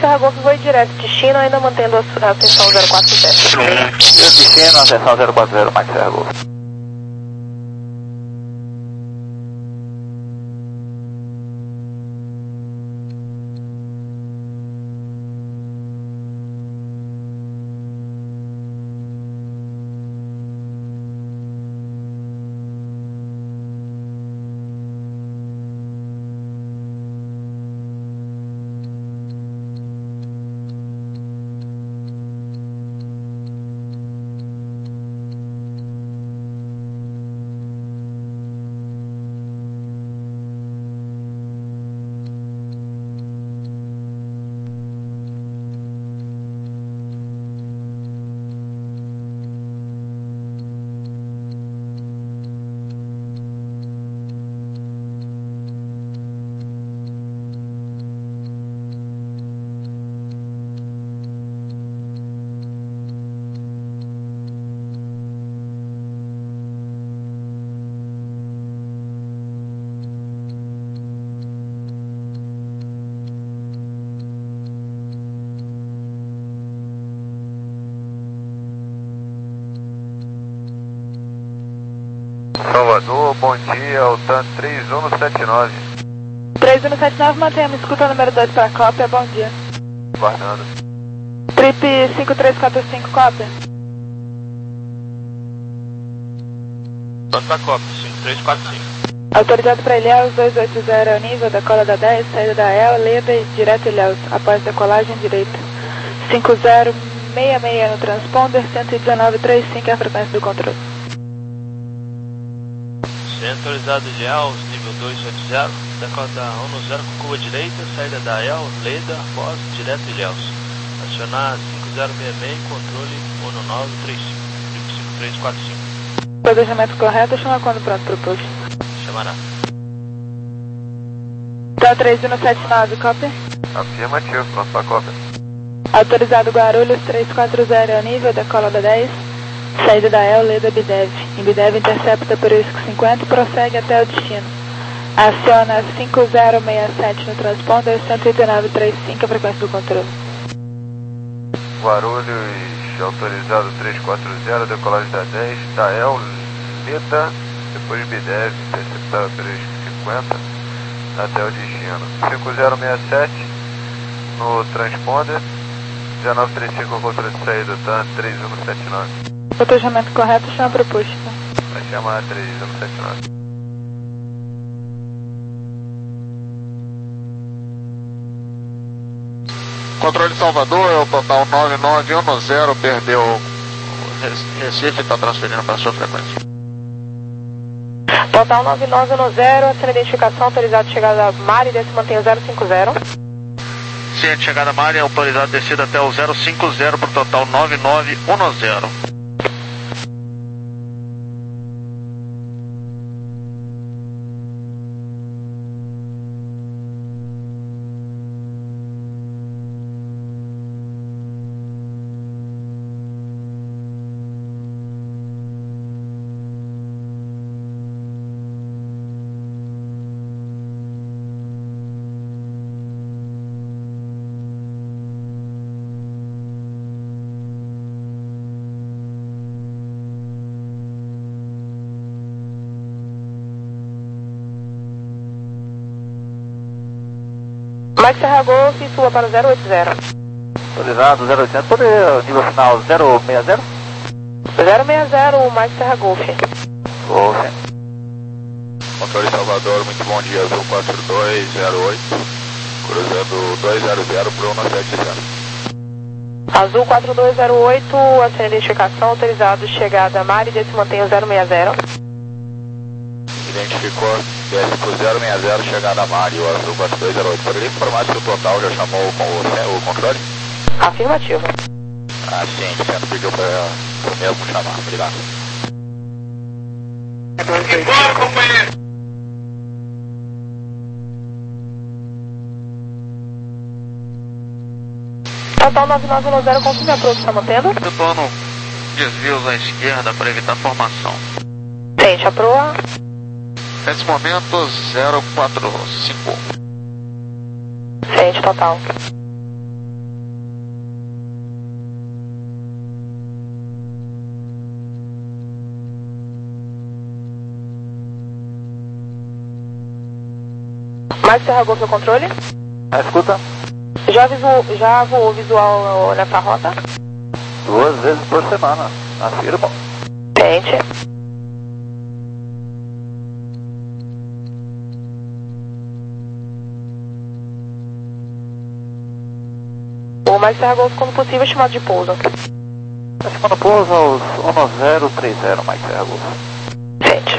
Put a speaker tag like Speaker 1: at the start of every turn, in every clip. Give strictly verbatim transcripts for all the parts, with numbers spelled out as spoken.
Speaker 1: Serra Golf, voo direto, destino, ainda mantendo a atenção zero quatro sete.
Speaker 2: Destino, atenção zero quatro zero, Mike Serra Golf.
Speaker 3: Salvador, bom dia, Altan três um sete nove.
Speaker 1: três um sete nove, mantenha-me, escuta o número dois para a cópia, bom dia.
Speaker 3: Guardando.
Speaker 1: Trip cinco três quatro cinco, cópia.
Speaker 4: Pronto para cópia, cinco três quatro cinco.
Speaker 1: Autorizado para Ilhéus, dois oito zero é o nível, decola da dez, saída da E L, Leda e direto Ilhéus, após decolagem direita. cinco zero seis seis no transponder, cento e dezenove vírgula trinta e cinco é a frequência do controle.
Speaker 4: Autorizado Ilhéus, nível dois oito zero, decola da um zero com curva direita, saída da E L, Leda, após direto Ilhéus. Acionar cinco zero seis seis, controle um nove três cinco, cinco três quatro cinco.
Speaker 1: Planejamento correto, chama quando pronto para o push.
Speaker 4: Chamará.
Speaker 1: Tá três um sete nove, cópia.
Speaker 3: Afirmativo, pronto para cópia.
Speaker 1: Autorizado Guarulhos, três quatro zero é o nível, decola da dez. Saída da E L, Leda Bidev. Em Bidev intercepta por ISC cinquenta e prossegue até o destino. Aciona cinco zero seis sete no transponder, cento e oitenta e nove vírgula trinta e cinco a frequência do controle.
Speaker 3: Guarulhos, autorizado três quatro zero, decolagem da dez, da E L, Leda, depois Bidev, interceptada por ISC cinquenta, até o destino. cinco zero seis sete no transponder, dezenove trinta e cinco controle de saída, tá? três um sete nove.
Speaker 1: Planejamento correto, chama para o push.
Speaker 3: Vai chamar três um sete nove.
Speaker 5: Controle Salvador, é o total nove nove um zero, perdeu o Recife, está transferindo para a sua frequência.
Speaker 1: Total nove nove um zero, assina identificação, autorizado chegada a Mari, desce mantém o zero cinco zero.
Speaker 5: Ciente chegada a Mari, autorizado descida até o zero cinco zero para o total nove nove um zero.
Speaker 1: Mike Serra Golf, sua para o zero oito zero.
Speaker 2: Autorizado zero oitocentos, todo nível final zero seis zero?
Speaker 1: zero seis zero, Mike Serra Golf.
Speaker 2: Golf.
Speaker 3: Controle Salvador, muito bom dia, azul quatro dois zero oito, cruzando dois zero zero para um sete zero.
Speaker 1: Azul quatro dois zero oito, assina identificação, autorizado chegada a Mari, desce mantém o zero seis zero.
Speaker 3: Identificou, desce para o zero seis zero, chegada a Mari, o azul quatro dois zero oito. Poderia informar se o total já chamou com o, o controle?
Speaker 1: Afirmativo.
Speaker 3: Ah, sim, você pediu para o mesmo chamar, obrigado.
Speaker 5: Bora, companheiro!
Speaker 1: Total nove nove um zero, confirme a approach, está mantendo?
Speaker 5: Retorno desvios à esquerda para evitar formação.
Speaker 1: Sente a proa.
Speaker 5: Nesse momento, zero quatro cinco.
Speaker 1: Sente total. Mike Serra Golf ao controle.
Speaker 2: Ah, escuta.
Speaker 1: Já, visu, já voou visual nessa rota?
Speaker 2: Duas vezes por semana. Afirmo.
Speaker 1: Tente. O Mike Serra Golf, quando possível, é chamado de pouso.
Speaker 2: Estimando pouso aos um zero três zero, Mike Serra Golf.
Speaker 1: Tente.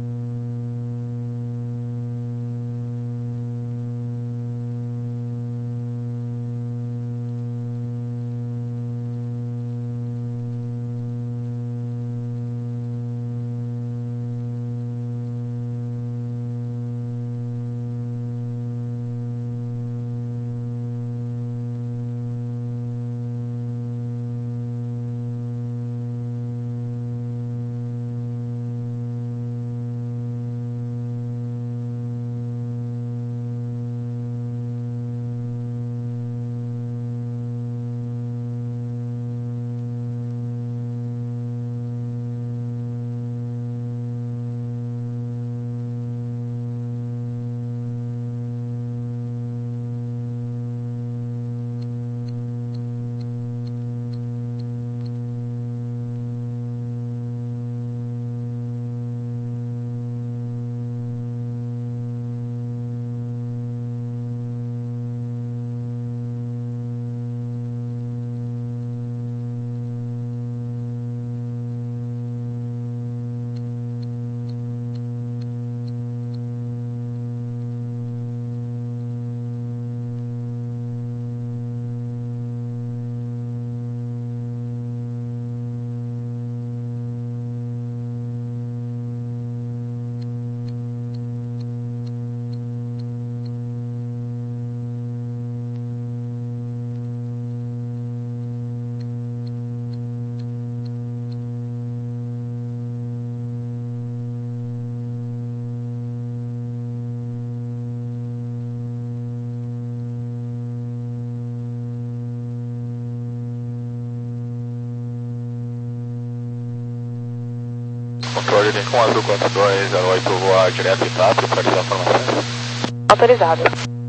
Speaker 5: Controle Lincoln Azul quatro dois zero oito, voar direto em T A P, atualizar informações.
Speaker 1: Autorizado.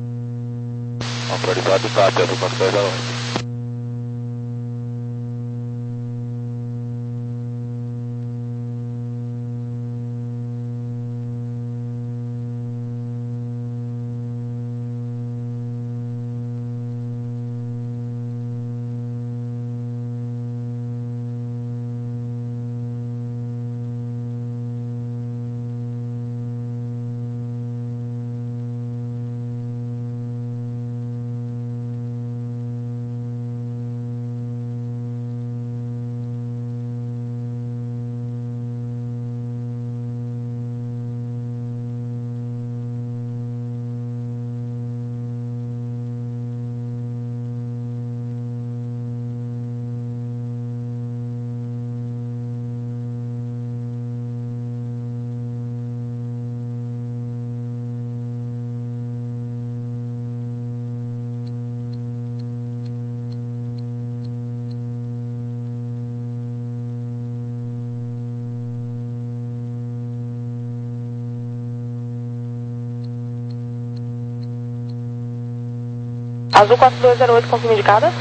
Speaker 5: Autorizado T A P, Azul quatro dois zero oito.
Speaker 1: Azul quatro dois zero oito, confirma indicada.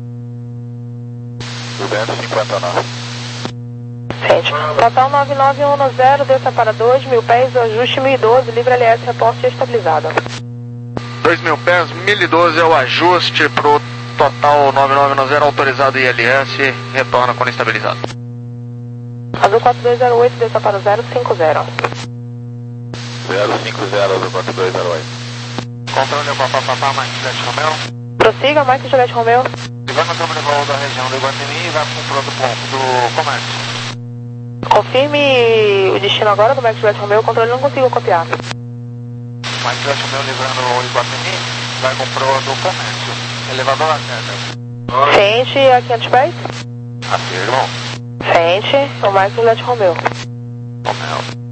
Speaker 5: duzentos e cinquenta e nove.
Speaker 1: Sente. Total nove nove um zero, desça para dois mil pés, ajuste mil e doze, livre L S, reposto estabilizado.
Speaker 5: dois mil pés, mil e doze é o ajuste pro total nove nove um zero, autorizado I L S, retorna quando estabilizado.
Speaker 1: Azul quatro dois zero oito, desça para zero cinco zero.
Speaker 5: zero cinco zero, Azul quatro dois zero oito. Controle para papapá, Mike Juliette Romeo.
Speaker 1: Prossiga, Mike Juliette Romeo.
Speaker 5: E vai no câmbio de voo da região do Iguatemi e vai para o ponto do comércio.
Speaker 1: Confirme o destino agora do Mike Juliette Romeo, o controle não consigo copiar.
Speaker 5: Mike Juliette Romeo livrando o Iguatemi, vai com pro do comércio. Elevador à queda.
Speaker 1: Sente a quinhentos pés.
Speaker 5: Afirmo.
Speaker 1: Sente o Mike Juliette Romeo.
Speaker 5: Romeo.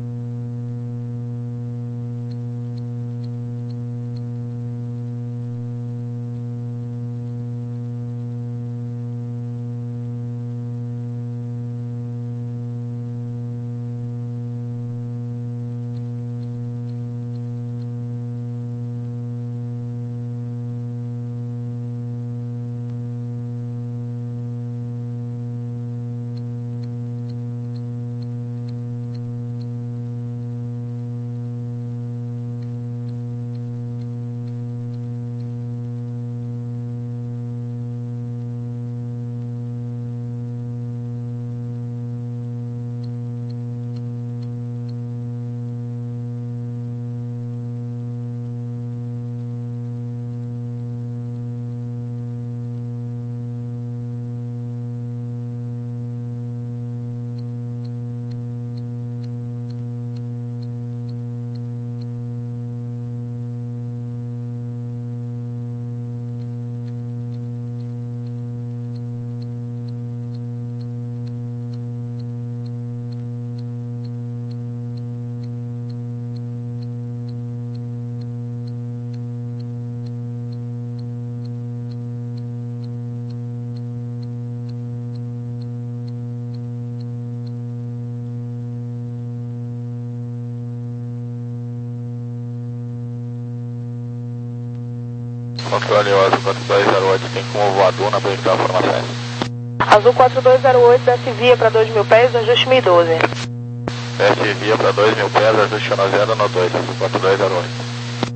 Speaker 5: Controle Azul quatro dois zero oito, tem como voador na verificar a formação.
Speaker 1: Azul quatro dois zero oito, desce via para dois mil pés, ajuste mil e doze.
Speaker 5: Desce via para dois mil pés, ajuste no zero no dois, Azul quatro dois zero oito.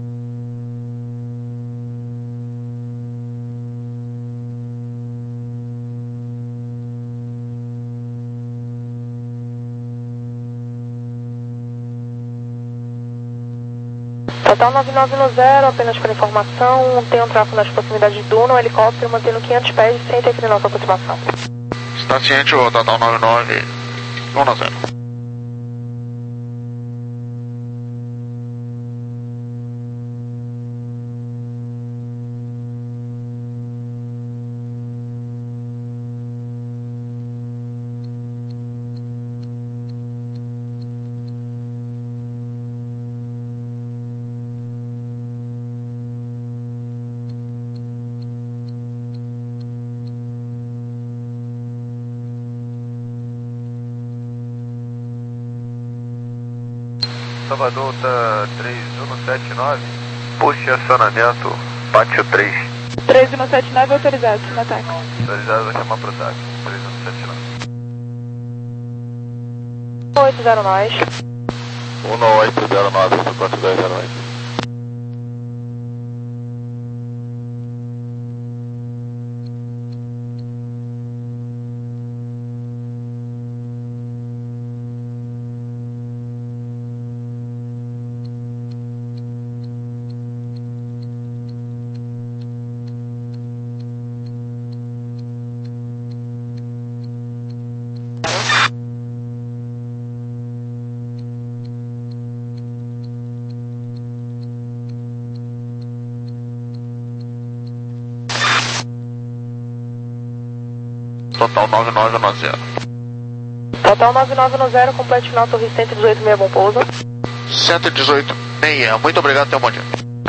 Speaker 1: Total nove nove no zero, apenas para informação, tem um tráfego nas proximidades de Duna, um helicóptero mantendo quinhentos pés sem interferir nossa aproximação.
Speaker 5: Está ciente o Total nove nove no zero.
Speaker 3: Salvador tá três um sete nove, puxe acionamento, pátio três.
Speaker 1: três um sete nove autorizado, no ataque.
Speaker 3: Autorizado, vai chamar pro ataque, três um sete nove.
Speaker 1: oito zero nós.
Speaker 5: um oito zero nove, quatro dois zero oito. Total nove nove no zero.
Speaker 1: Total nove nove no zero, complete final Torre cento e dezoito, meia, bom pouso.
Speaker 5: cento e dezoito, meia. Muito obrigado, tenha um bom dia.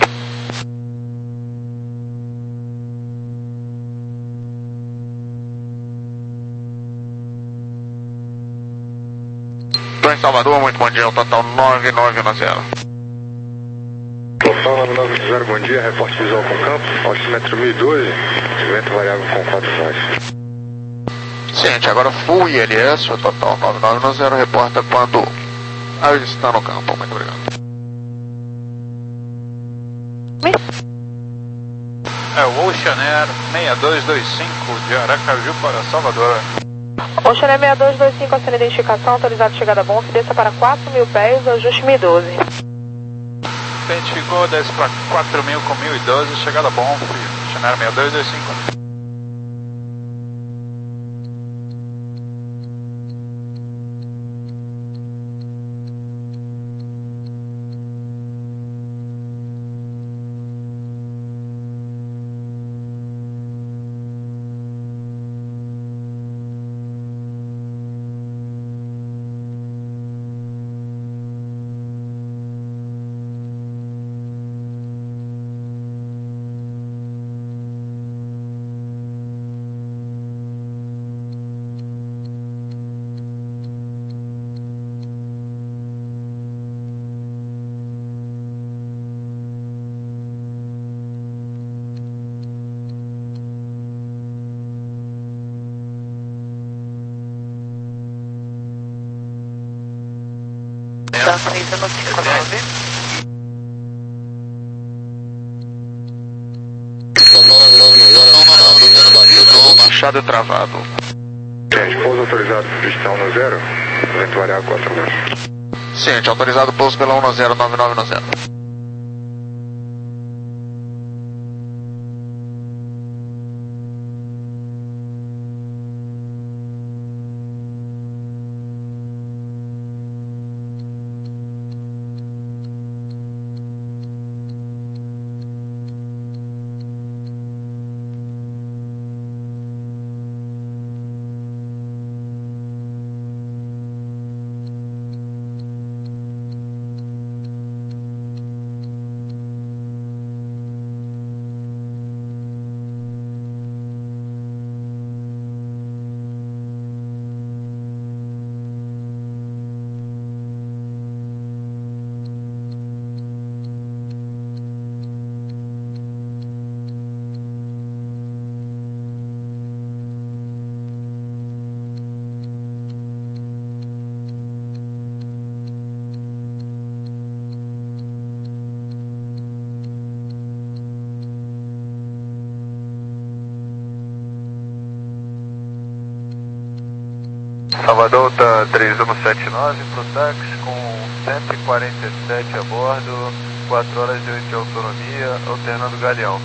Speaker 5: Estou em Salvador, muito bom dia. O total nove nove no zero.
Speaker 6: Total nove nove no zero, bom dia. Reporte visual com campo. Altímetro mil e doze. Vento variável com quatro nós.
Speaker 5: Gente, agora full I L S, o total nove nove no zero, reporta quando a está no campo. Muito obrigado.
Speaker 7: É o Ocean Air seis dois dois cinco de Aracaju para Salvador.
Speaker 1: Ocean Air seis dois dois cinco, acena identificação, autorizado chegada a bom, que desça para quatro mil pés, ajuste mil e doze.
Speaker 7: Identificou, desce para quatro mil com mil e doze, chegada a bom, Ocean Air seis dois dois cinco.
Speaker 5: Machado travado.
Speaker 6: Gente, pouso autorizado por pistão no zero. Vento variável quatro nós.
Speaker 5: Ciente, autorizado pouso pela um no zero, nove nove no zero.
Speaker 3: Salvador tá três um sete nove pro táxi com cento e quarenta e sete a bordo, quatro horas e oito de autonomia, alternando Galeão.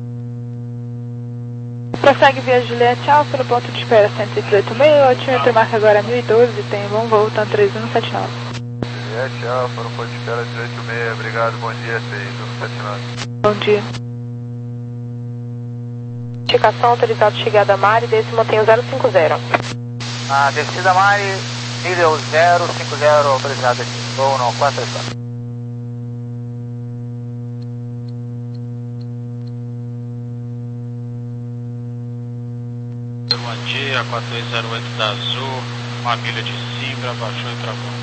Speaker 1: Prossegue via Juliette Alfa no ponto de espera cento e dezoito meio, o altímetro marca agora mil e doze, tem bom voo, tá três um sete nove.
Speaker 3: Juliette Alfa no ponto de espera dezoito meio, obrigado, bom dia, três um sete nove.
Speaker 1: Bom dia.
Speaker 8: Indicação autorizado chegada Mari, desce mantenha zero cinco zero.
Speaker 2: A descida Mari, nível zero cinco zero, autorizado aqui, voo não quatro três quatro.
Speaker 7: Bom dia, quatro dois zero oito da Azul, uma milha de Simbra, baixou e travou.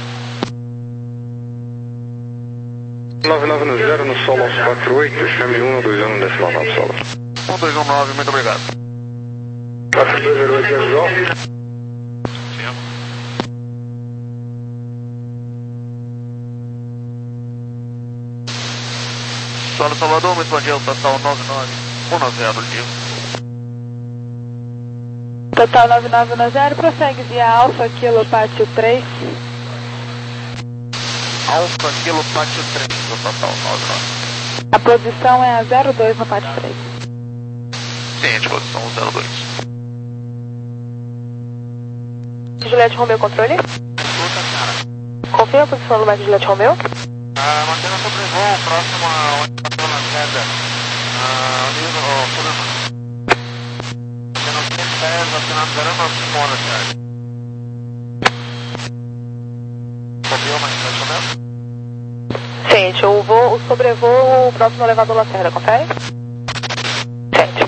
Speaker 6: nove nove no zero no solo aos quatro oito, chame um dois um decimal nove solo.
Speaker 5: um dois um nove, muito obrigado.
Speaker 6: quatro dois zero oito visual.
Speaker 7: Confirmo.
Speaker 5: Solo Salvador, muito bom dia, o total nove nove um nove zero, livre.
Speaker 1: Total nove nove um zero, prossegue via Alfa, Kilo, Pátio três.
Speaker 5: Alfa, Kilo, Pátio três, o total nove nove.
Speaker 1: A posição é a zero dois no Pátio três.
Speaker 5: Sim, de posição zero dois.
Speaker 8: Juliette Romeo, controle.
Speaker 7: Escuta, cara.
Speaker 8: Confirma a posição do Mike Juliette Romeo.
Speaker 7: Ah, mantendo sobrevoo, próximo a onde passou na queda. Ah, nível, oh, sobre... cento e dez, assinado zero nove cinco horas, cara. Confirma, Mike Juliette Romeo.
Speaker 8: Gente, o voo, o sobrevoo, o próximo elevador Lacerda, confere? Gente.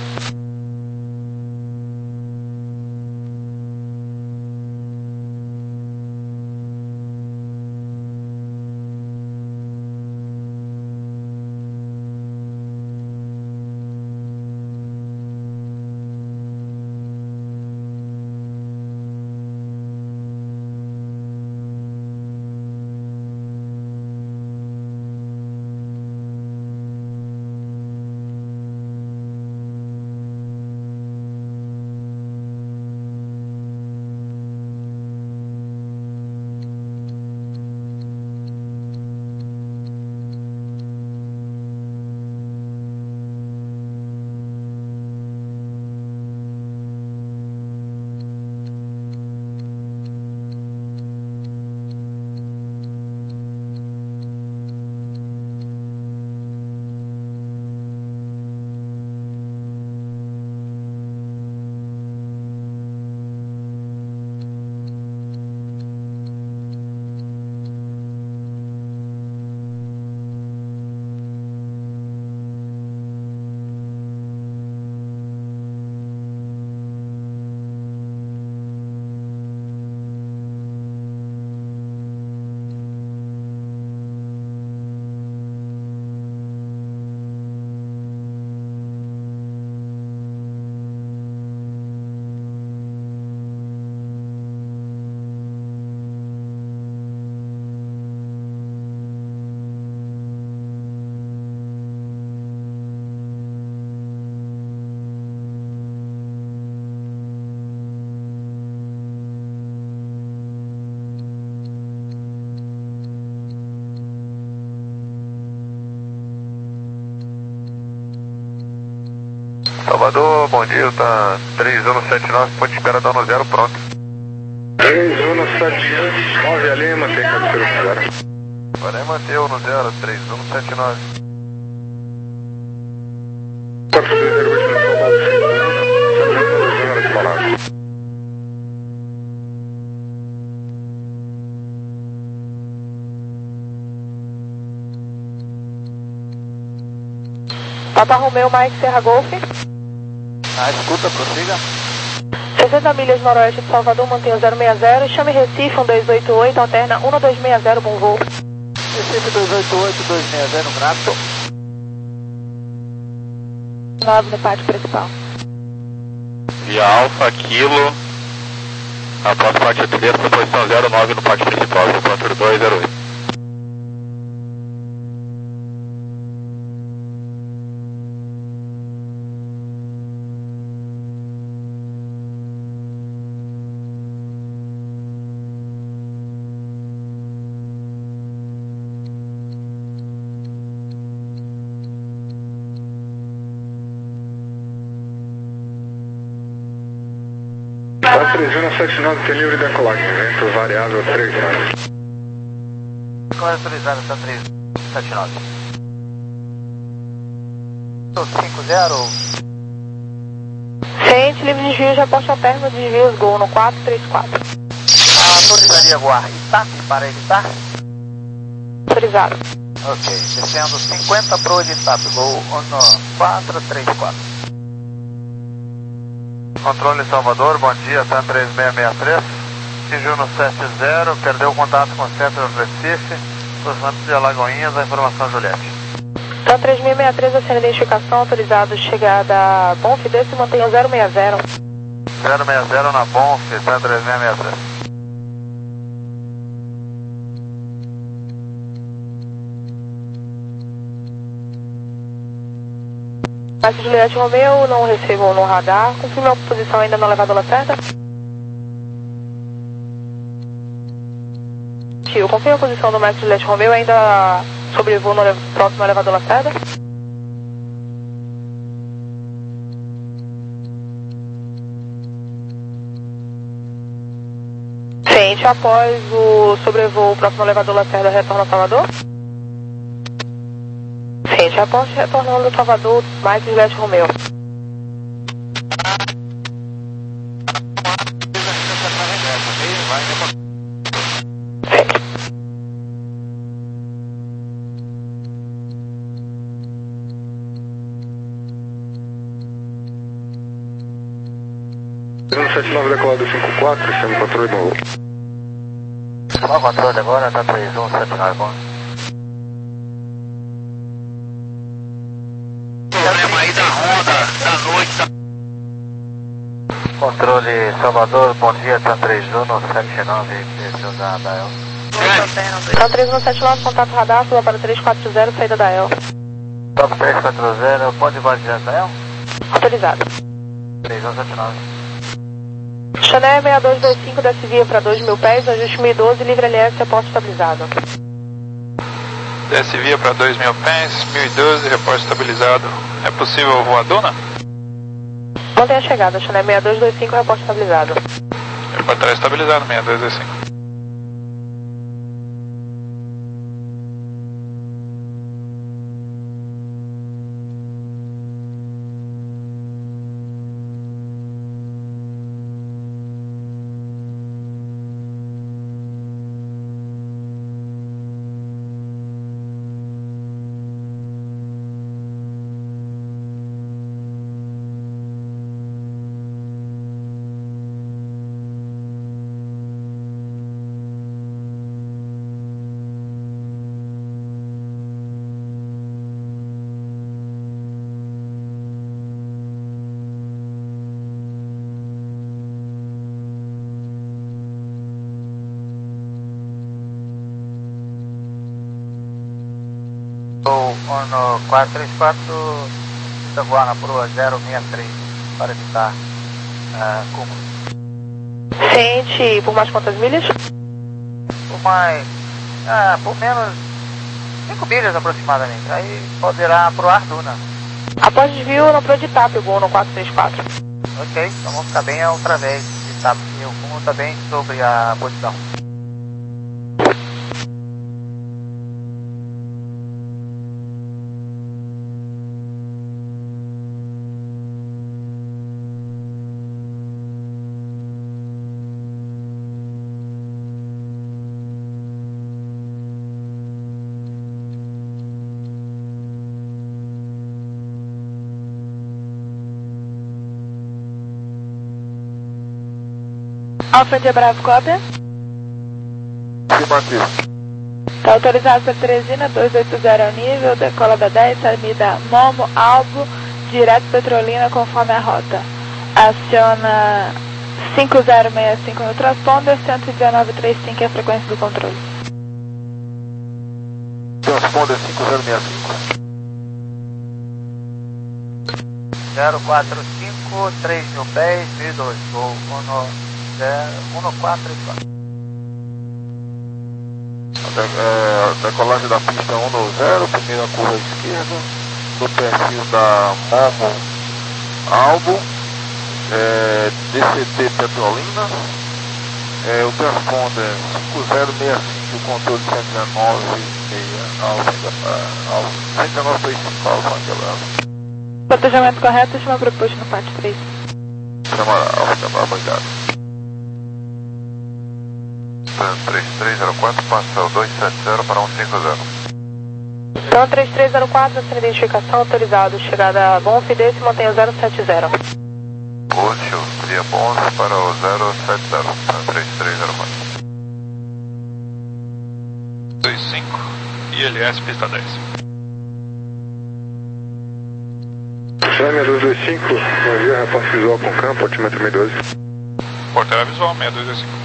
Speaker 3: Salvador, bom dia, tá três um sete nove, ponto de espera dando zero, pronto.
Speaker 6: três um sete nove, a linha mantém cabeceira no zero.
Speaker 3: Vai manter o no zero, três um sete nove.
Speaker 6: quatro dois zero oito no solo aos cinco um, chame um dois um decimal nove.
Speaker 8: Papa Romeo, Mike Serra Golf.
Speaker 2: Ah, escuta, prossiga.
Speaker 8: sessenta milhas noroeste de Salvador, mantenha zero seis zero. Chame Recife, um dois oito oito, alterna um dois seis zero, bom voo.
Speaker 2: Recife dois oito oito, dois seis zero, grato.
Speaker 1: nove no pátio principal.
Speaker 5: Via Alfa, Kilo, após pátio três, na posição zero nove no pátio principal, quatro dois zero oito.
Speaker 6: Teresina sete nove tem livre decolagem, vento variável três nove.
Speaker 2: Decolagem autorizada, Santa Teresa sete nove. cinco zero.
Speaker 8: Frente, livre de desvio, já posta alterno de desvios, Gol no quatro três quatro.
Speaker 2: Autorizaria Guarda. Itap para evitar?
Speaker 8: Autorizado.
Speaker 2: Ok, descendo cinquenta pro de Itap, Gol no quatro três quatro.
Speaker 3: Controle Salvador, bom dia, T A M três seis seis três. Atingiu no sete zero, perdeu o contato com o centro do Recife, cruzamento de Alagoinhas, a informação Juliette.
Speaker 8: T A M três seis seis três, acena identificação, autorizado, chegada Bonf, desce e mantenha zero seis zero.
Speaker 3: zero seis zero na Bonf, T A M três seis seis três.
Speaker 8: Márcio Juliette Romeu, não recebo no radar. Confirme a posição ainda na elevador Lacerda. Tio, confirme a posição do Márcio Juliette Romeu, ainda sobrevoo no próximo elevador Lacerda. Frente, após o sobrevoo próximo elevador Lacerda, retorna a Salvador. Frente, após retornando ao Salvador, Mike Juliette Romeu. Frente.
Speaker 6: sete nove decolado cinco quatro, chama o controle novo.
Speaker 2: Qual controle agora? Tá três um sete nove, bom.
Speaker 7: Problema aí da Honda, da noite.
Speaker 2: Controle Salvador, bom dia, T A M três um sete nove, desceu da, da El.
Speaker 8: T A M três um sete nove, contato radar, fila para três quatro zero, saída da El.
Speaker 2: Top três quatro zero, pode voar direto da El?
Speaker 8: Autorizado.
Speaker 2: três um sete nove.
Speaker 8: Chanel seis dois dois cinco, desce via para dois mil pés, ajuste mil e doze, livre L S, reporte estabilizado.
Speaker 9: Desce via para dois mil pés, mil e doze, reporte estabilizado. É possível voadona?
Speaker 8: Mantenha a chegada, Chanel seis dois dois cinco, reporte estabilizado.
Speaker 9: Reporte estar estabilizado, seis dois dois cinco.
Speaker 2: No quatro três quatro, está voando na proa zero seis três para evitar uh, cúmulo.
Speaker 8: Frente, por mais quantas milhas?
Speaker 2: Por mais, ah, por menos cinco milhas aproximadamente, aí poderá proar duna.
Speaker 8: Após desvio, não proa de Itap, Gol no quatro três quatro.
Speaker 2: Ok, então vamos ficar bem outra vez de Itap, e o cúmulo está bem sobre a posição.
Speaker 1: Alfa de Bravo, cópia.
Speaker 3: Afirmativo.
Speaker 1: Está autorizado para Teresina, dois oito zero ao nível, decola da dez, saída Momo, Albo, direto Petrolina, conforme a rota. Aciona cinco zero seis cinco no transponder, cento e dezenove trinta e cinco é a frequência do controle.
Speaker 3: Transponder cinco zero seis cinco.
Speaker 2: zero quatro cinco, três mil pés, mil e dois, Gol um quatro três quatro.
Speaker 3: É, decolagem da pista um no zero, primeira curva esquerda, do perfil da Momo Albo,
Speaker 5: é, D C T Petrolina, é, o transponder cinco zero seis cinco, controle cento e dezenove, meia, Alfa, Alfa, cento e dezenove, três cinco, Alfa, Angelado.
Speaker 1: Planejamento correto, chama proposto no parte três.
Speaker 5: Chama Alfa, chama, obrigado.
Speaker 3: três três zero quatro, passa o dois sete zero para um cinco zero.
Speaker 8: Então três três zero quatro, sem identificação, autorizado. Chegada a Bom Fidesz, mantenha o zero sete zero.
Speaker 3: Útil, via bons para o zero sete zero, três três zero quatro.
Speaker 9: dois cinco, I L S, pista dez.
Speaker 6: Chame seis dois dois cinco, bom dia, reporte visual com campo, altímetro seis doze.
Speaker 9: Porteira visual, seis dois dois cinco.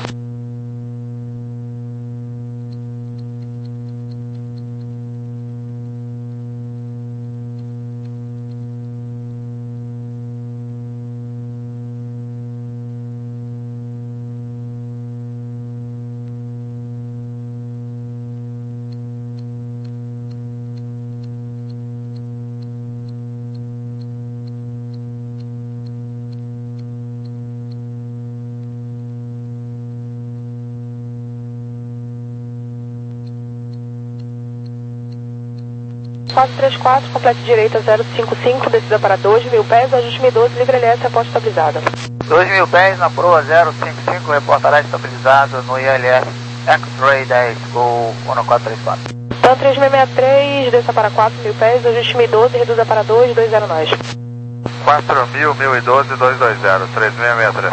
Speaker 8: quatro três quatro, complete direita zero cinco cinco, descida para dois mil pés, ajuste mil e doze, livre L S, reporte estabilizado.
Speaker 2: dois mil pés na proa zero cinco cinco, reportará estabilizado no I L S X-Ray dez, Gol um quatro três quatro.
Speaker 8: Então três seis seis três, desça para quatro mil pés, ajuste mil e doze, reduza para dois dois zero nós.
Speaker 3: quatro mil, mil e doze, dois dois zero, três seis seis três.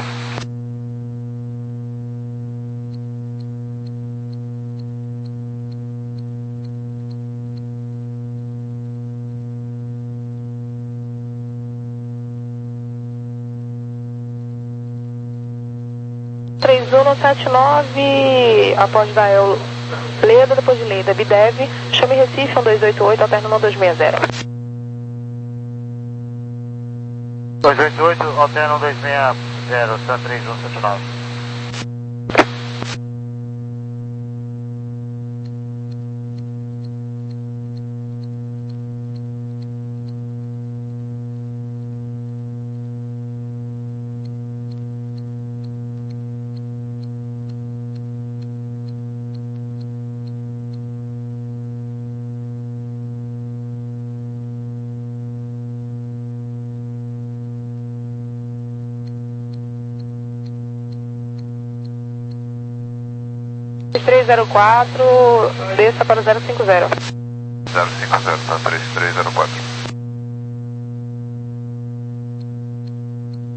Speaker 8: três um sete nove, após da El Leda, depois de Leda, Bidev, chame Recife, um dois oito oito, alterno um dois seis zero.
Speaker 2: dois oito oito, alterno um dois seis zero, San três um sete nove.
Speaker 8: três zero quatro, desça para o zero cinco zero.
Speaker 3: zero cinco zero, tá três três zero quatro.